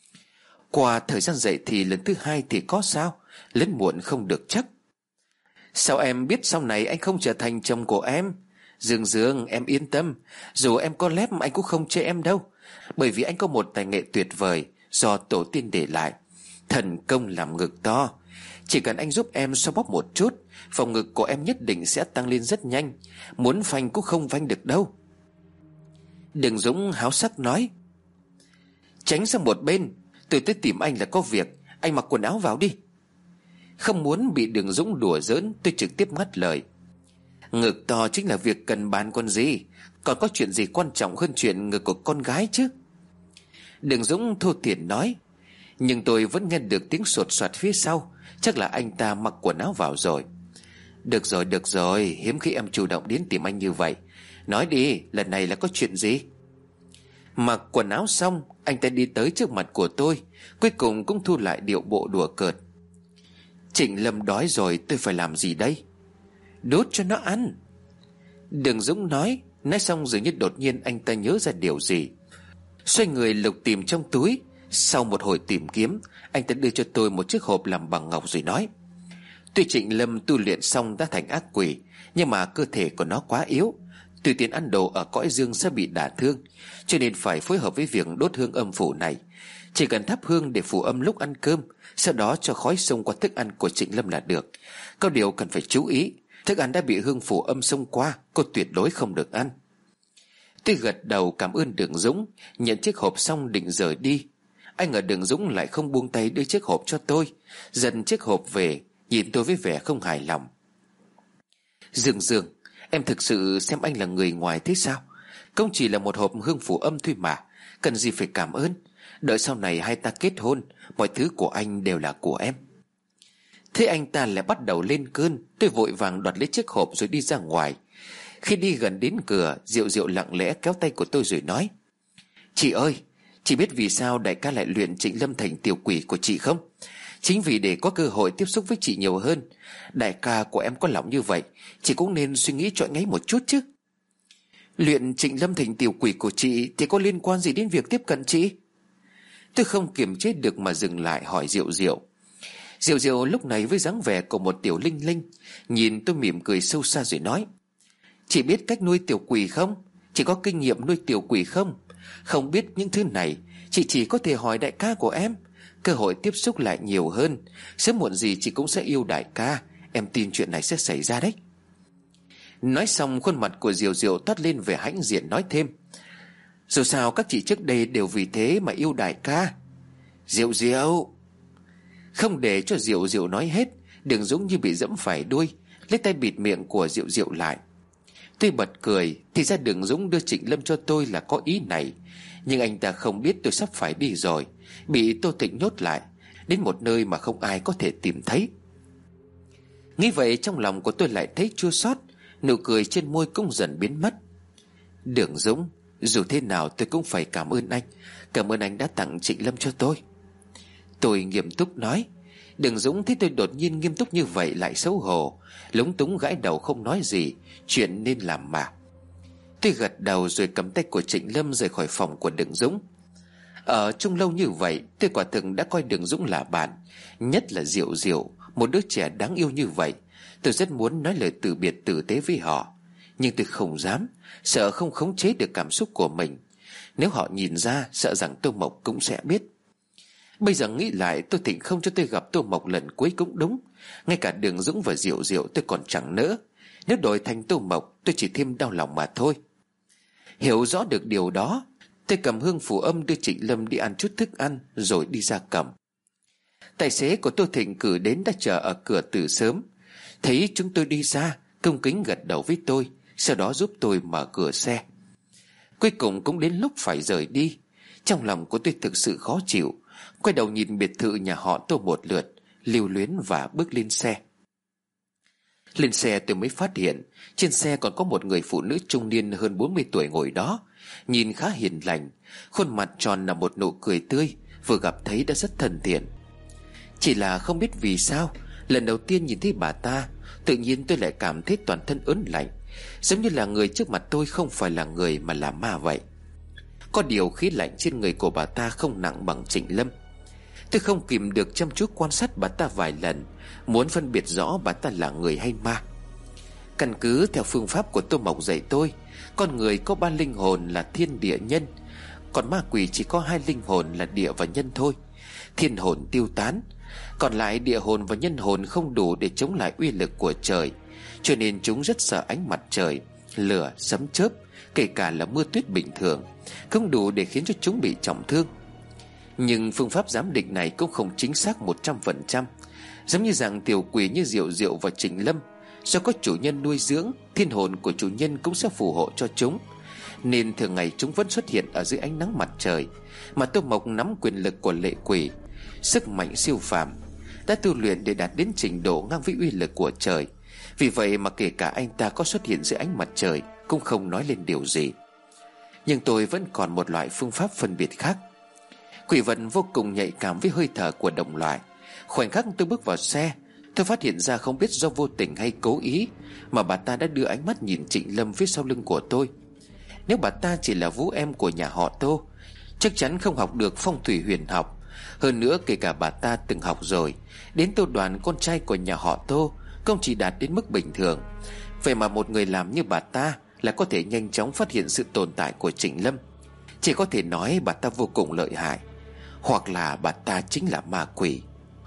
Qua thời gian dậy thì lần thứ hai thì có sao, lớn muộn không được chắc. Sao em biết sau này anh không trở thành chồng của em? Dương Dương, em yên tâm, dù em có lép anh cũng không chê em đâu. Bởi vì anh có một tài nghệ tuyệt vời do tổ tiên để lại, thần công làm ngực to. Chỉ cần anh giúp em xoa bóp một chút, phòng ngực của em nhất định sẽ tăng lên rất nhanh. Muốn phanh cũng không phanh được đâu. Đường Dũng háo sắc nói. Tránh sang một bên, tôi tới tìm anh là có việc. Anh mặc quần áo vào đi. Không muốn bị Đường Dũng đùa giỡn, tôi trực tiếp ngắt lời. Ngực to chính là việc cần bàn con gì, còn có chuyện gì quan trọng hơn chuyện ngực của con gái chứ? Đường Dũng thô thiển nói. Nhưng tôi vẫn nghe được tiếng sột soạt phía sau. Chắc là anh ta mặc quần áo vào rồi. Được rồi, được rồi, hiếm khi em chủ động đến tìm anh như vậy. Nói đi, lần này là có chuyện gì? Mặc quần áo xong, anh ta đi tới trước mặt của tôi, cuối cùng cũng thu lại điệu bộ đùa cợt. Trịnh Lâm đói rồi, tôi phải làm gì đây? Đốt cho nó ăn. Đường Dũng nói. Nói xong dường như đột nhiên anh ta nhớ ra điều gì, xoay người lục tìm trong túi. Sau một hồi tìm kiếm, anh ta đưa cho tôi một chiếc hộp làm bằng ngọc rồi nói. Tuy Trịnh Lâm tu luyện xong đã thành ác quỷ, nhưng mà cơ thể của nó quá yếu, tùy tiện ăn đồ ở cõi dương sẽ bị đả thương, cho nên phải phối hợp với việc đốt hương âm phủ này. Chỉ cần thắp hương để phù âm lúc ăn cơm, sau đó cho khói xông qua thức ăn của Trịnh Lâm là được. Có điều cần phải chú ý, thức ăn đã bị hương phù âm xông qua, cô tuyệt đối không được ăn. Tôi gật đầu cảm ơn Đường Dũng, nhận chiếc hộp xong định rời đi. Anh ở Đường Dũng lại không buông tay đưa chiếc hộp cho tôi, dần chiếc hộp về, nhìn tôi với vẻ không hài lòng. Dương Dương, em thực sự xem anh là người ngoài thế sao? Không chỉ là một hộp hương phù âm thôi mà, cần gì phải cảm ơn. Đợi sau này hai ta kết hôn, mọi thứ của anh đều là của em. Thế anh ta lại bắt đầu lên cơn. Tôi vội vàng đoạt lấy chiếc hộp rồi đi ra ngoài. Khi đi gần đến cửa, Diệu Diệu lặng lẽ kéo tay của tôi rồi nói. Chị ơi, chị biết vì sao đại ca lại luyện Trịnh Lâm thành tiểu quỷ của chị không? Chính vì để có cơ hội tiếp xúc với chị nhiều hơn. Đại ca của em có lòng như vậy, chị cũng nên suy nghĩ chọn ngay một chút chứ. Luyện Trịnh Lâm thành tiểu quỷ của chị thì có liên quan gì đến việc tiếp cận chị? Tôi không kiềm chế được mà dừng lại hỏi Diệu Diệu. Diệu Diệu lúc này với dáng vẻ của một tiểu linh linh, nhìn tôi mỉm cười sâu xa rồi nói. Chị biết cách nuôi tiểu quỷ không? Chị có kinh nghiệm nuôi tiểu quỷ không? Không biết những thứ này, chị chỉ có thể hỏi đại ca của em. Cơ hội tiếp xúc lại nhiều hơn, sớm muộn gì chị cũng sẽ yêu đại ca. Em tin chuyện này sẽ xảy ra đấy. Nói xong khuôn mặt của Diệu Diệu toát lên vẻ hãnh diện nói thêm. Dù sao các chị trước đây đều vì thế mà yêu đại ca. Diệu Diệu. Không để cho Diệu Diệu nói hết, Đường Dũng như bị dẫm phải đuôi, lấy tay bịt miệng của Diệu Diệu lại. Tôi bật cười, thì ra Đường Dũng đưa Trịnh Lâm cho tôi là có ý này. Nhưng anh ta không biết tôi sắp phải đi rồi, bị Tô Tịnh nhốt lại, đến một nơi mà không ai có thể tìm thấy. Nghĩ vậy trong lòng của tôi lại thấy chua xót, nụ cười trên môi cũng dần biến mất. Đường Dũng, dù thế nào tôi cũng phải cảm ơn anh. Cảm ơn anh đã tặng Trịnh Lâm cho tôi. Tôi nghiêm túc nói. Đường Dũng thấy tôi đột nhiên nghiêm túc như vậy lại xấu hổ, lúng túng gãi đầu không nói gì. Chuyện nên làm mà. Tôi gật đầu rồi cầm tay của Trịnh Lâm rời khỏi phòng của Đường Dũng. Ở chung lâu như vậy, tôi quả thực đã coi Đường Dũng là bạn, nhất là Diệu Diệu, một đứa trẻ đáng yêu như vậy. Tôi rất muốn nói lời từ biệt tử tế với họ, nhưng tôi không dám, sợ không khống chế được cảm xúc của mình. Nếu họ nhìn ra, sợ rằng Tô Mộc cũng sẽ biết. Bây giờ nghĩ lại, tôi Thịnh không cho tôi gặp Tô Mộc lần cuối cũng đúng. Ngay cả Đường Dũng và Diệu Diệu tôi còn chẳng nỡ. Nếu đổi thành Tô Mộc, tôi chỉ thêm đau lòng mà thôi. Hiểu rõ được điều đó, tôi cầm hương phù âm đưa Trịnh Lâm đi ăn chút thức ăn rồi đi ra cầm. Tài xế của Tô Thịnh cử đến đã chờ ở cửa từ sớm. Thấy chúng tôi đi ra, cung kính gật đầu với tôi, sau đó giúp tôi mở cửa xe. Cuối cùng cũng đến lúc phải rời đi. Trong lòng của tôi thực sự khó chịu, quay đầu nhìn biệt thự nhà họ Tô một lượt, lưu luyến và bước lên xe. Lên xe tôi mới phát hiện trên xe còn có một người phụ nữ trung niên hơn bốn mươi tuổi ngồi đó, nhìn khá hiền lành, khuôn mặt tròn là một nụ cười tươi, vừa gặp thấy đã rất thân thiện. Chỉ là không biết vì sao, lần đầu tiên nhìn thấy bà ta, tự nhiên tôi lại cảm thấy toàn thân ớn lạnh, giống như là người trước mặt tôi không phải là người mà là ma vậy. Có điều khí lạnh trên người của bà ta không nặng bằng Trịnh Lâm. Tôi không kìm được chăm chú quan sát bà ta vài lần, muốn phân biệt rõ bà ta là người hay ma. Căn cứ theo phương pháp của Tô Mộc dạy tôi, con người có ba linh hồn là thiên địa nhân, còn ma quỷ chỉ có hai linh hồn là địa và nhân thôi. Thiên hồn tiêu tán, còn lại địa hồn và nhân hồn không đủ để chống lại uy lực của trời, cho nên chúng rất sợ ánh mặt trời, lửa, sấm chớp, kể cả là mưa tuyết bình thường, không đủ để khiến cho chúng bị trọng thương. Nhưng phương pháp giám định này cũng không chính xác một trăm phần trăm. Giống như rằng tiểu quỷ như Diệu Diệu và Trịnh Lâm, do có chủ nhân nuôi dưỡng, thiên hồn của chủ nhân cũng sẽ phù hộ cho chúng, nên thường ngày chúng vẫn xuất hiện ở dưới ánh nắng mặt trời. Mà Tô Mộc nắm quyền lực của lệ quỷ, sức mạnh siêu phàm, đã tu luyện để đạt đến trình độ ngang với uy lực của trời. Vì vậy mà kể cả anh ta có xuất hiện dưới ánh mặt trời cũng không nói lên điều gì. Nhưng tôi vẫn còn một loại phương pháp phân biệt khác. Quỷ vật vô cùng nhạy cảm với hơi thở của đồng loại. Khoảnh khắc tôi bước vào xe, tôi phát hiện ra không biết do vô tình hay cố ý mà bà ta đã đưa ánh mắt nhìn Trịnh Lâm phía sau lưng của tôi. Nếu bà ta chỉ là vũ em của nhà họ Tô, chắc chắn không học được phong thủy huyền học. Hơn nữa kể cả bà ta từng học rồi, đến Tô Đoàn, con trai của nhà họ Tô, không chỉ đạt đến mức bình thường. Vậy mà một người làm như bà ta là có thể nhanh chóng phát hiện sự tồn tại của Trịnh Lâm. Chỉ có thể nói bà ta vô cùng lợi hại, hoặc là bà ta chính là ma quỷ.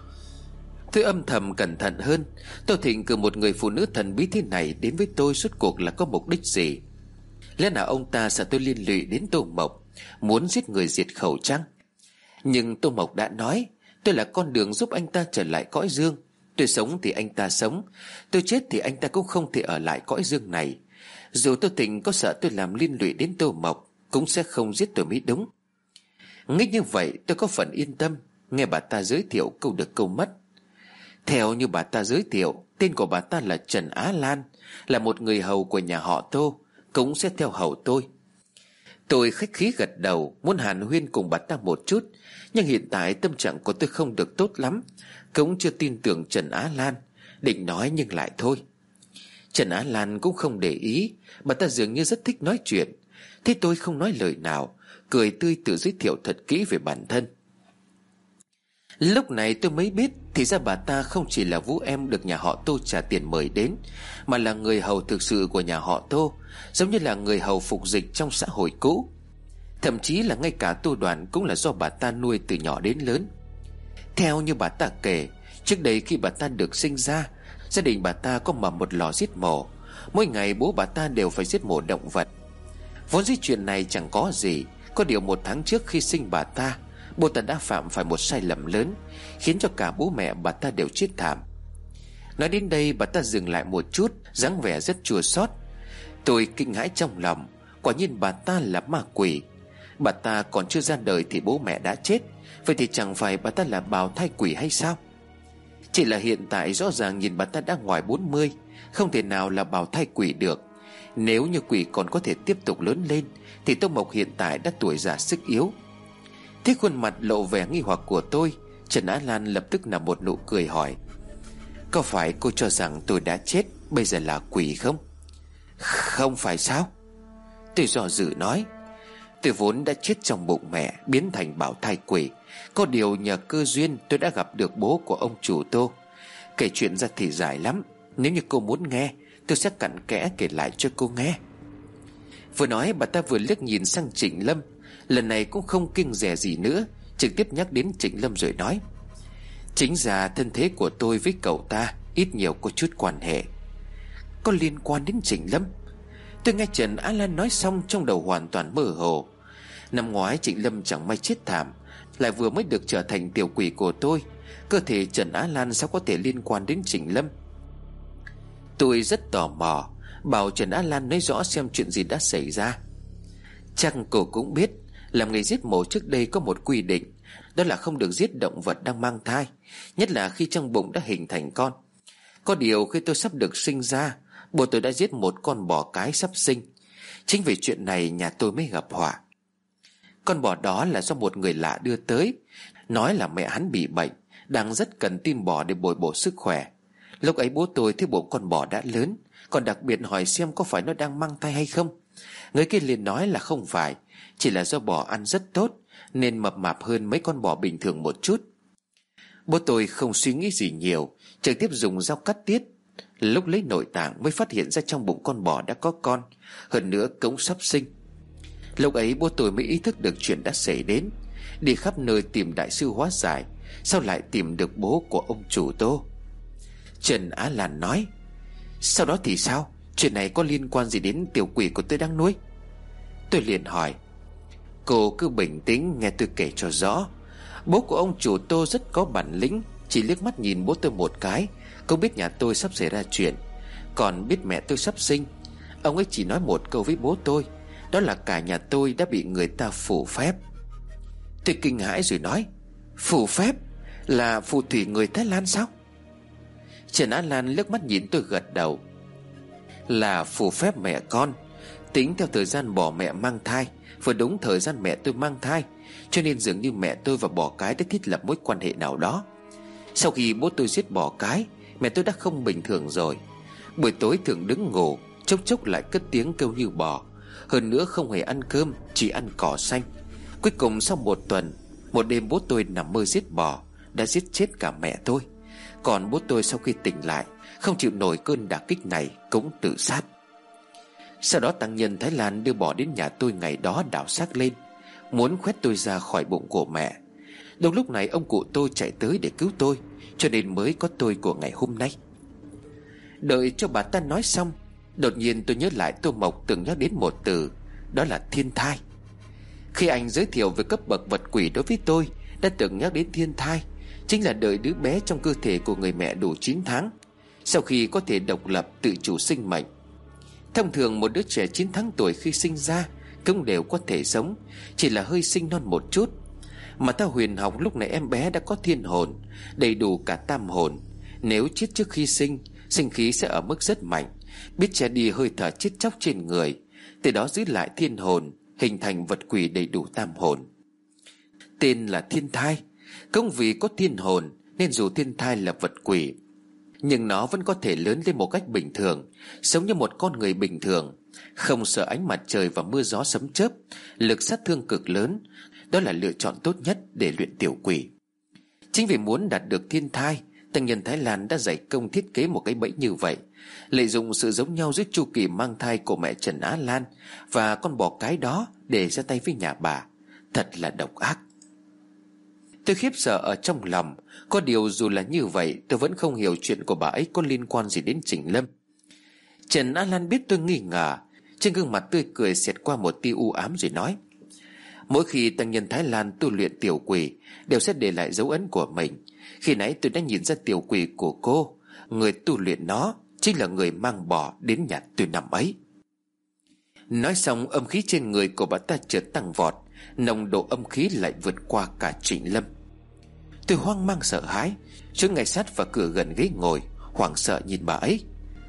Tôi âm thầm cẩn thận hơn. Tô Thịnh cử một người phụ nữ thần bí thế này đến với tôi suốt cuộc là có mục đích gì? Lẽ nào ông ta sợ tôi liên lụy đến Tô Mộc, muốn giết người diệt khẩu chăng? Nhưng Tô Mộc đã nói tôi là con đường giúp anh ta trở lại cõi dương. Tôi sống thì anh ta sống, tôi chết thì anh ta cũng không thể ở lại cõi dương này. Dù Tô Thịnh có sợ tôi làm liên lụy đến Tô Mộc, cũng sẽ không giết tôi mới đúng. Nghĩ như vậy tôi có phần yên tâm. Nghe bà ta giới thiệu câu được câu mất. Theo như bà ta giới thiệu, tên của bà ta là Trần Á Lan, là một người hầu của nhà họ Tô, cũng sẽ theo hầu tôi. Tôi khách khí gật đầu, muốn hàn huyên cùng bà ta một chút. Nhưng hiện tại tâm trạng của tôi không được tốt lắm, cũng chưa tin tưởng Trần Á Lan, định nói nhưng lại thôi. Trần Á Lan cũng không để ý, bà ta dường như rất thích nói chuyện. Thế tôi không nói lời nào, cười tươi tự giới thiệu thật kỹ về bản thân. Lúc này tôi mới biết, thì ra bà ta không chỉ là vũ em được nhà họ Tô trả tiền mời đến, mà là người hầu thực sự của nhà họ Tô, giống như là người hầu phục dịch trong xã hội cũ. Thậm chí là ngay cả Tô Đoàn cũng là do bà ta nuôi từ nhỏ đến lớn. Theo như bà ta kể, trước đây khi bà ta được sinh ra, gia đình bà ta có mở một lò giết mổ. Mỗi ngày bố bà ta đều phải giết mổ động vật. Vốn dĩ chuyện này chẳng có gì, có điều một tháng trước khi sinh bà ta, bố ta đã phạm phải một sai lầm lớn, khiến cho cả bố mẹ bà ta đều chết thảm. Nói đến đây bà ta dừng lại một chút, dáng vẻ rất chua xót. Tôi kinh hãi trong lòng, quả nhiên bà ta là ma quỷ. Bà ta còn chưa ra đời thì bố mẹ đã chết, vậy thì chẳng phải bà ta là bào thai quỷ hay sao? Chỉ là hiện tại rõ ràng nhìn bà ta đã ngoài bốn mươi, không thể nào là bào thai quỷ được. Nếu như quỷ còn có thể tiếp tục lớn lên, thì Tô Mộc hiện tại đã tuổi già sức yếu. Thế khuôn mặt lộ vẻ nghi hoặc của tôi, Trần Á Lan lập tức nở một nụ cười hỏi: có phải cô cho rằng tôi đã chết, bây giờ là quỷ không? Không phải sao? Tôi dò dự nói: tôi vốn đã chết trong bụng mẹ, biến thành bào thai quỷ. Có điều nhờ cơ duyên tôi đã gặp được bố của ông chủ Tô. Kể chuyện ra thì dài lắm, nếu như cô muốn nghe, tôi sẽ cặn kẽ kể lại cho cô nghe. Vừa nói bà ta vừa liếc nhìn sang Trịnh Lâm, lần này cũng không kiêng dè gì nữa, trực tiếp nhắc đến Trịnh Lâm rồi nói: chính ra thân thế của tôi với cậu ta ít nhiều có chút quan hệ. Có liên quan đến Trịnh Lâm? Tôi nghe Trần Á Lan nói xong trong đầu hoàn toàn mơ hồ. Năm ngoái Trịnh Lâm chẳng may chết thảm, lại vừa mới được trở thành tiểu quỷ của tôi, cơ thể Trần Á Lan sao có thể liên quan đến Trịnh Lâm? Tôi rất tò mò, bảo Trần Á Lan nói rõ xem chuyện gì đã xảy ra. Chắc cô cũng biết, làm nghề giết mổ trước đây có một quy định, đó là không được giết động vật đang mang thai, nhất là khi trong bụng đã hình thành con. Có điều khi tôi sắp được sinh ra, bố tôi đã giết một con bò cái sắp sinh. Chính vì chuyện này nhà tôi mới gặp họa. Con bò đó là do một người lạ đưa tới, nói là mẹ hắn bị bệnh, đang rất cần tim bò để bồi bổ sức khỏe. Lúc ấy bố tôi thấy bụng con bò đã lớn, còn đặc biệt hỏi xem có phải nó đang mang thai hay không. Người kia liền nói là không phải, chỉ là do bò ăn rất tốt nên mập mạp hơn mấy con bò bình thường một chút. Bố tôi không suy nghĩ gì nhiều, trực tiếp dùng dao cắt tiết. Lúc lấy nội tạng mới phát hiện ra trong bụng con bò đã có con, hơn nữa cũng sắp sinh. Lúc ấy bố tôi mới ý thức được chuyện đã xảy đến, đi khắp nơi tìm đại sư hóa giải, sao lại tìm được bố của ông chủ Tô. Trần Á Lan nói: Sau đó thì sao? Chuyện này có liên quan gì đến tiểu quỷ của tôi đang nuôi? Tôi liền hỏi: Cô cứ bình tĩnh nghe tôi kể cho rõ. Bố của ông chủ Tô rất có bản lĩnh, chỉ liếc mắt nhìn bố tôi một cái cũng biết nhà tôi sắp xảy ra chuyện. Còn biết mẹ tôi sắp sinh, ông ấy chỉ nói một câu với bố tôi, đó là cả nhà tôi đã bị người ta phù phép. Tôi kinh hãi rồi nói: Phù phép? Là phù thủy người Thái Lan sao? Trần Á Lan liếc mắt nhìn tôi gật đầu: Là phù phép mẹ con. Tính theo thời gian bò mẹ mang thai, vừa đúng thời gian mẹ tôi mang thai, cho nên dường như mẹ tôi và bò cái đã thiết lập mối quan hệ nào đó. Sau khi bố tôi giết bò cái, mẹ tôi đã không bình thường rồi. Buổi tối thường đứng ngủ, chốc chốc lại cất tiếng kêu như bò. Hơn nữa không hề ăn cơm, chỉ ăn cỏ xanh. Cuối cùng sau một tuần, một đêm bố tôi nằm mơ giết bò, đã giết chết cả mẹ tôi. Còn bố tôi sau khi tỉnh lại, không chịu nổi cơn đả kích này, cũng tự sát. Sau đó tăng nhân Thái Lan đưa bò đến nhà tôi ngày đó đào xác lên, muốn khoét tôi ra khỏi bụng của mẹ. Đúng lúc này ông cụ tôi chạy tới để cứu tôi, cho nên mới có tôi của ngày hôm nay. Đợi cho bà ta nói xong, đột nhiên tôi nhớ lại Tô Mộc từng nhắc đến một từ, đó là thiên thai. Khi anh giới thiệu về cấp bậc vật quỷ đối với tôi, đã từng nhắc đến thiên thai, chính là đợi đứa bé trong cơ thể của người mẹ đủ chín tháng, sau khi có thể độc lập tự chủ sinh mệnh. Thông thường một đứa trẻ chín tháng tuổi khi sinh ra cũng đều có thể sống, chỉ là hơi sinh non một chút. Mà theo huyền học lúc này em bé đã có thiên hồn, đầy đủ cả tam hồn. Nếu chết trước khi sinh, sinh khí sẽ ở mức rất mạnh, biết che đi hơi thở chết chóc trên người, từ đó giữ lại thiên hồn, hình thành vật quỷ đầy đủ tam hồn. Tên là thiên thai, cũng vì có thiên hồn nên dù thiên thai là vật quỷ, nhưng nó vẫn có thể lớn lên một cách bình thường, sống như một con người bình thường, không sợ ánh mặt trời và mưa gió sấm chớp, lực sát thương cực lớn. Đó là lựa chọn tốt nhất để luyện tiểu quỷ. Chính vì muốn đạt được thiên thai, tăng nhân Thái Lan đã dày công thiết kế một cái bẫy như vậy, lợi dụng sự giống nhau giữa chu kỳ mang thai của mẹ Trần Á Lan và con bò cái đó để ra tay với nhà bà. Thật là độc ác. Tôi khiếp sợ ở trong lòng. Có điều dù là như vậy, tôi vẫn không hiểu chuyện của bà ấy có liên quan gì đến Trình Lâm. Trần Á Lan biết tôi nghi ngờ, trên gương mặt tươi cười xẹt qua một tia u ám rồi nói: Mỗi khi tăng nhân Thái Lan tu luyện tiểu quỷ, đều sẽ để lại dấu ấn của mình. Khi nãy tôi đã nhìn ra tiểu quỷ của cô, người tu luyện nó chính là người mang bò đến nhà tôi năm ấy. Nói xong, âm khí trên người của bà ta chợt tăng vọt, nồng độ âm khí lại vượt qua cả Trịnh Lâm. Tôi hoang mang sợ hãi, trốn ngay sát vào cửa gần ghế ngồi, hoảng sợ nhìn bà ấy.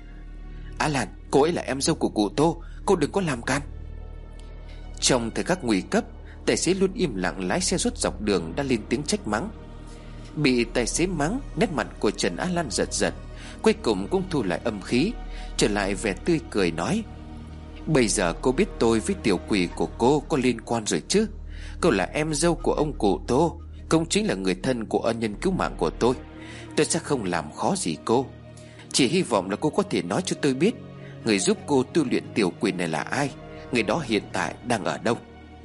Á Lan, cô ấy là em dâu của cụ Tô, cô đừng có làm can. Trong thời khắc nguy cấp, tài xế luôn im lặng lái xe suốt dọc đường đã lên tiếng trách mắng. Bị tài xế mắng, nét mặt của Trần Á Lan giật giật, cuối cùng cũng thu lại âm khí, trở lại vẻ tươi cười nói: Bây giờ cô biết tôi với tiểu quỷ của cô có liên quan rồi chứ? Cô là em dâu của ông cụ Tô, cũng chính là người thân của ân nhân cứu mạng của tôi. Tôi sẽ không làm khó gì cô, chỉ hy vọng là cô có thể nói cho tôi biết người giúp cô tu luyện tiểu quỷ này là ai, người đó hiện tại đang ở đâu.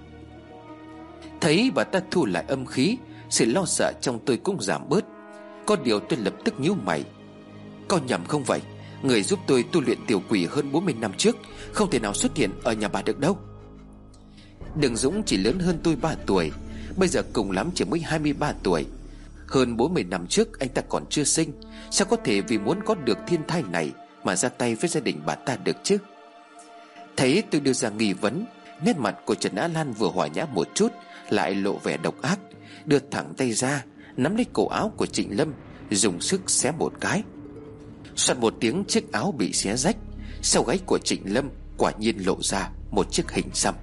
Thấy bà ta thu lại âm khí, sự lo sợ trong tôi cũng giảm bớt. Có điều tôi lập tức nhíu mày. Có nhầm không vậy? Người giúp tôi tu luyện tiểu quỷ hơn bốn mươi năm trước không thể nào xuất hiện ở nhà bà được đâu. Đường Dũng chỉ lớn hơn tôi ba tuổi, bây giờ cùng lắm chỉ mới hai mươi ba tuổi. Hơn bốn mươi năm trước anh ta còn chưa sinh, sao có thể vì muốn có được thiên thai này mà ra tay với gia đình bà ta được chứ? Thấy tôi đưa ra nghi vấn, nét mặt của Trần Á Lan vừa hòa nhã một chút lại lộ vẻ độc ác, đưa thẳng tay ra nắm lấy cổ áo của Trịnh Lâm, dùng sức xé một cái. Soạt một tiếng, chiếc áo bị xé rách. Sau gáy của Trịnh Lâm quả nhiên lộ ra một chiếc hình xăm.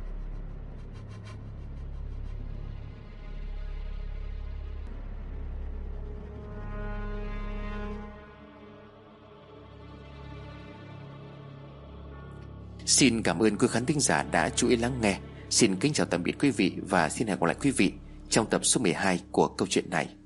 Xin cảm ơn quý khán thính giả đã chú ý lắng nghe. Xin kính chào tạm biệt quý vị và xin hẹn gặp lại quý vị trong tập số mười hai của câu chuyện này.